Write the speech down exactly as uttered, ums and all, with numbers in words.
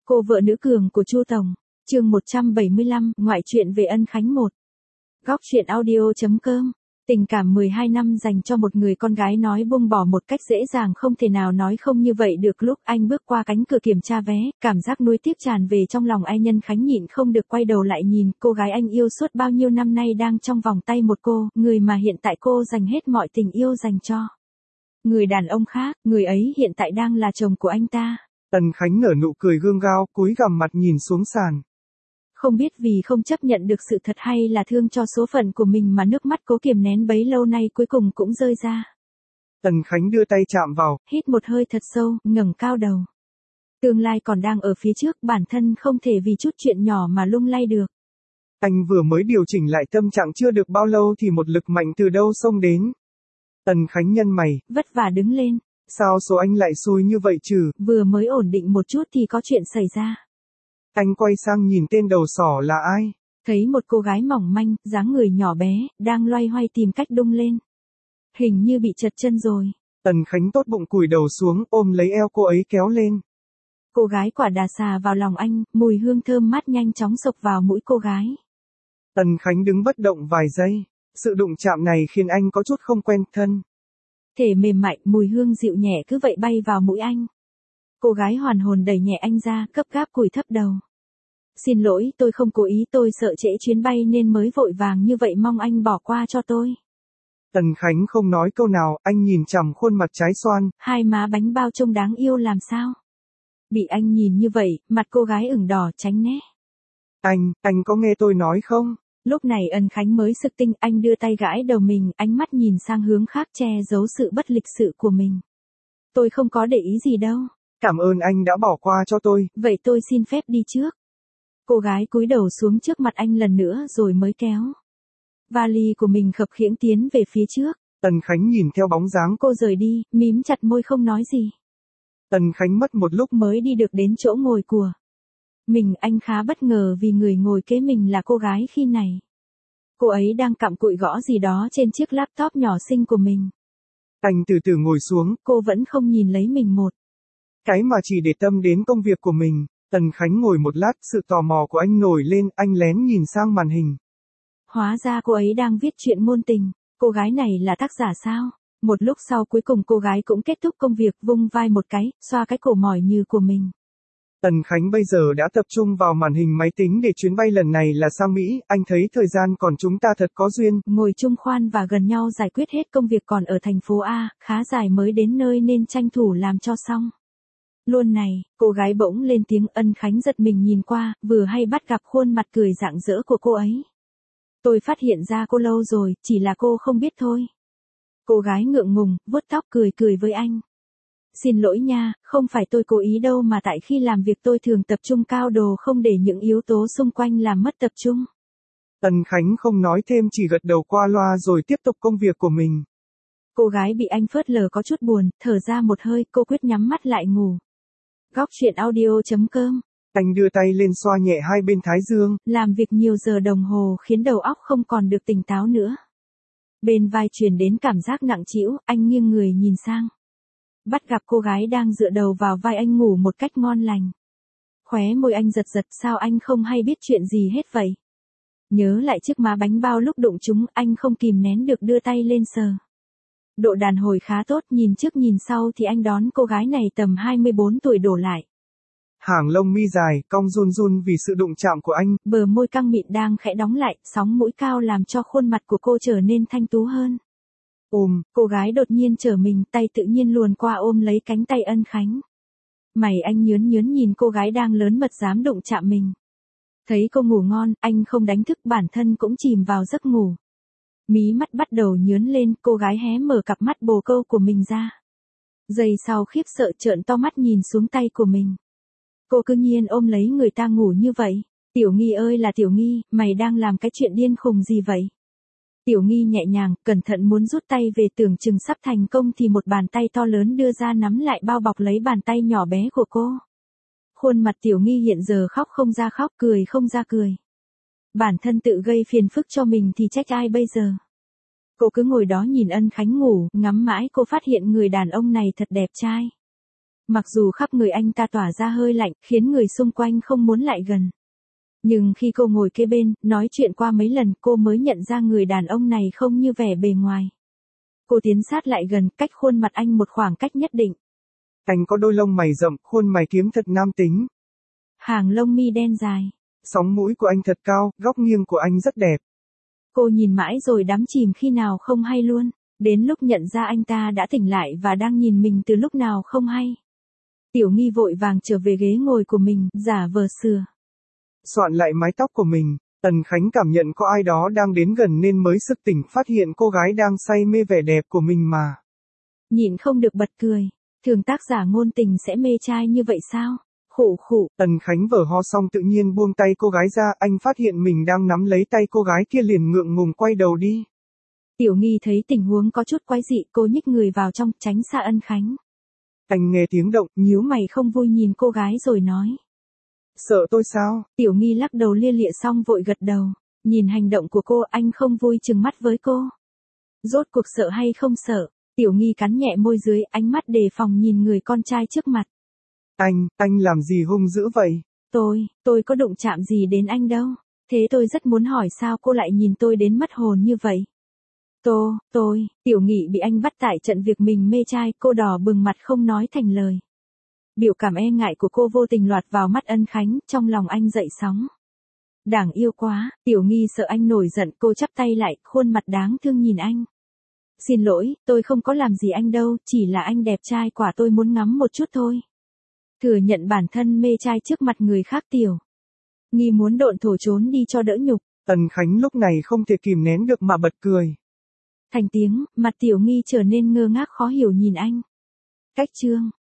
Cô vợ nữ cường của Chu Tổng, chương một trăm bảy mươi lăm, ngoại truyện về Ân Khánh một. Góc truyện audio.com. Tình cảm mười hai năm dành cho một người con gái nói buông bỏ một cách dễ dàng không thể nào nói không như vậy được. Lúc anh bước qua cánh cửa kiểm tra vé, cảm giác nuối tiếc tràn về trong lòng anh. Ân Khánh nhịn không được quay đầu lại nhìn cô gái anh yêu suốt bao nhiêu năm nay đang trong vòng tay một cô, người mà hiện tại cô dành hết mọi tình yêu dành cho. Người đàn ông khác, người ấy hiện tại đang là chồng của anh ta. Ân Khánh nở nụ cười gượng gạo, cúi gằm mặt nhìn xuống sàn. Không biết vì không chấp nhận được sự thật hay là thương cho số phận của mình mà nước mắt cố kiềm nén bấy lâu nay cuối cùng cũng rơi ra. Ân Khánh đưa tay chạm vào, hít một hơi thật sâu, ngẩng cao đầu. Tương lai còn đang ở phía trước, bản thân không thể vì chút chuyện nhỏ mà lung lay được. Anh vừa mới điều chỉnh lại tâm trạng chưa được bao lâu thì một lực mạnh từ đâu xông đến. Ân Khánh nhăn mày, vất vả đứng lên. Sao số anh lại xui như vậy chứ? Vừa mới ổn định một chút thì có chuyện xảy ra. Anh quay sang nhìn tên đầu sỏ là ai? Thấy một cô gái mỏng manh, dáng người nhỏ bé, đang loay hoay tìm cách đung lên. Hình như bị trật chân rồi. Ân Khánh tốt bụng cúi đầu xuống ôm lấy eo cô ấy kéo lên. Cô gái quả đà xà vào lòng anh, mùi hương thơm mát nhanh chóng xộc vào mũi cô gái. Ân Khánh đứng bất động vài giây. Sự đụng chạm này khiến anh có chút không quen thân. Thể mềm mại, mùi hương dịu nhẹ cứ vậy bay vào mũi anh. Cô gái hoàn hồn đẩy nhẹ anh ra, gấp gáp cúi thấp đầu. Xin lỗi, tôi không cố ý, tôi sợ trễ chuyến bay nên mới vội vàng như vậy, mong anh bỏ qua cho tôi. Ân Khánh không nói câu nào, anh nhìn chằm khuôn mặt trái xoan. Hai má bánh bao trông đáng yêu làm sao. Bị anh nhìn như vậy, mặt cô gái ửng đỏ tránh né. Anh, anh có nghe tôi nói không? Lúc này Ân Khánh mới sực tinh, anh đưa tay gãi đầu mình, ánh mắt nhìn sang hướng khác che giấu sự bất lịch sự của mình. Tôi không có để ý gì đâu. Cảm ơn anh đã bỏ qua cho tôi. Vậy tôi xin phép đi trước. Cô gái cúi đầu xuống trước mặt anh lần nữa rồi mới kéo vali của mình khập khiễng tiến về phía trước. Ân Khánh nhìn theo bóng dáng cô rời đi, mím chặt môi không nói gì. Ân Khánh mất một lúc mới đi được đến chỗ ngồi của mình. Anh khá bất ngờ vì người ngồi kế mình là cô gái khi này. Cô ấy đang cặm cụi gõ gì đó trên chiếc laptop nhỏ xinh của mình. Anh từ từ ngồi xuống. Cô vẫn không nhìn lấy mình một cái mà chỉ để tâm đến công việc của mình. Ân Khánh ngồi một lát, sự tò mò của anh nổi lên, anh lén nhìn sang màn hình. Hóa ra cô ấy đang viết truyện ngôn tình. Cô gái này là tác giả sao? Một lúc sau cuối cùng cô gái cũng kết thúc công việc, vung vai một cái, xoa cái cổ mỏi như của mình. Ân Khánh bây giờ đã tập trung vào màn hình máy tính để chuyến bay lần này là sang Mỹ, anh thấy thời gian còn chúng ta thật có duyên. Ngồi chung khoan và gần nhau giải quyết hết công việc còn ở thành phố A, khá dài mới đến nơi nên tranh thủ làm cho xong. Luôn này, cô gái bỗng lên tiếng. Ân Khánh giật mình nhìn qua, vừa hay bắt gặp khuôn mặt cười rạng rỡ của cô ấy. Tôi phát hiện ra cô lâu rồi, chỉ là cô không biết thôi. Cô gái ngượng ngùng, vuốt tóc cười cười với anh. Xin lỗi nha, không phải tôi cố ý đâu mà tại khi làm việc tôi thường tập trung cao độ không để những yếu tố xung quanh làm mất tập trung. Ân Khánh không nói thêm, chỉ gật đầu qua loa rồi tiếp tục công việc của mình. Cô gái bị anh phớt lờ có chút buồn, thở ra một hơi, cô quyết nhắm mắt lại ngủ. Góc truyện audio.com. Anh đưa tay lên xoa nhẹ hai bên thái dương. Làm việc nhiều giờ đồng hồ khiến đầu óc không còn được tỉnh táo nữa. Bên vai truyền đến cảm giác nặng trĩu, anh nghiêng người nhìn sang. Bắt gặp cô gái đang dựa đầu vào vai anh ngủ một cách ngon lành. Khóe môi anh giật giật, sao anh không hay biết chuyện gì hết vậy? Nhớ lại chiếc má bánh bao lúc đụng chúng, anh không kìm nén được đưa tay lên sờ. Độ đàn hồi khá tốt, nhìn trước nhìn sau thì anh đón cô gái này tầm hai mươi bốn tuổi đổ lại. Hàng lông mi dài, cong run run vì sự đụng chạm của anh. Bờ môi căng mịn đang khẽ đóng lại, sóng mũi cao làm cho khuôn mặt của cô trở nên thanh tú hơn. Ôm, cô gái đột nhiên trở mình, tay tự nhiên luồn qua ôm lấy cánh tay Ân Khánh. Mày anh nhớn nhớn nhìn cô gái đang lớn mật dám đụng chạm mình. Thấy cô ngủ ngon, anh không đánh thức, bản thân cũng chìm vào giấc ngủ. Mí mắt bắt đầu nhớn lên, cô gái hé mở cặp mắt bồ câu của mình ra. Giây sau khiếp sợ trợn to mắt nhìn xuống tay của mình. Cô cứ nhiên ôm lấy người ta ngủ như vậy. Tiểu Nghi ơi là Tiểu Nghi, mày đang làm cái chuyện điên khùng gì vậy? Tiểu Nghi nhẹ nhàng, cẩn thận muốn rút tay về, tưởng chừng sắp thành công thì một bàn tay to lớn đưa ra nắm lại bao bọc lấy bàn tay nhỏ bé của cô. Khuôn mặt Tiểu Nghi hiện giờ khóc không ra khóc, cười không ra cười. Bản thân tự gây phiền phức cho mình thì trách ai bây giờ? Cô cứ ngồi đó nhìn Ân Khánh ngủ, ngắm mãi cô phát hiện người đàn ông này thật đẹp trai. Mặc dù khắp người anh ta tỏa ra hơi lạnh, khiến người xung quanh không muốn lại gần. Nhưng khi cô ngồi kế bên, nói chuyện qua mấy lần, cô mới nhận ra người đàn ông này không như vẻ bề ngoài. Cô tiến sát lại gần, cách khuôn mặt anh một khoảng cách nhất định. Anh có đôi lông mày rậm, khuôn mày kiếm thật nam tính. Hàng lông mi đen dài. Sóng mũi của anh thật cao, góc nghiêng của anh rất đẹp. Cô nhìn mãi rồi đắm chìm khi nào không hay luôn. Đến lúc nhận ra anh ta đã tỉnh lại và đang nhìn mình từ lúc nào không hay. Tiểu Nghi vội vàng trở về ghế ngồi của mình, giả vờ sửa soạn lại mái tóc của mình. Tần Khánh cảm nhận có ai đó đang đến gần nên mới sực tỉnh phát hiện cô gái đang say mê vẻ đẹp của mình mà. Nhịn không được bật cười. Thường tác giả ngôn tình sẽ mê trai như vậy sao? Khụ khụ. Tần Khánh vờ ho xong tự nhiên buông tay cô gái ra, anh phát hiện mình đang nắm lấy tay cô gái kia liền ngượng ngùng quay đầu đi. Tiểu Nghi thấy tình huống có chút quái dị, cô nhích người vào trong, tránh xa Ân Khánh. Anh nghe tiếng động, nhíu mày không vui nhìn cô gái rồi nói. Sợ tôi sao? Tiểu Nghi lắc đầu lia lịa xong vội gật đầu. Nhìn hành động của cô, anh không vui trừng mắt với cô. Rốt cuộc sợ hay không sợ? Tiểu Nghi cắn nhẹ môi dưới, ánh mắt đề phòng nhìn người con trai trước mặt. Anh, anh làm gì hung dữ vậy? Tôi, tôi có đụng chạm gì đến anh đâu. Thế tôi rất muốn hỏi sao cô lại nhìn tôi đến mất hồn như vậy. Tô, tôi, Tiểu Nghị bị anh bắt tại trận việc mình mê trai, cô đỏ bừng mặt không nói thành lời. Biểu cảm e ngại của cô vô tình loạt vào mắt Ân Khánh, trong lòng anh dậy sóng. Đáng yêu quá, Tiểu Nghi sợ anh nổi giận, cô chắp tay lại, khuôn mặt đáng thương nhìn anh. Xin lỗi, tôi không có làm gì anh đâu, chỉ là anh đẹp trai quả tôi muốn ngắm một chút thôi. Thừa nhận bản thân mê trai trước mặt người khác. Tiểu Nghi muốn độn thổ trốn đi cho đỡ nhục. Tần Khánh lúc này không thể kìm nén được mà bật cười. Thành tiếng, mặt Tiểu Nghi trở nên ngơ ngác khó hiểu nhìn anh. Cách chương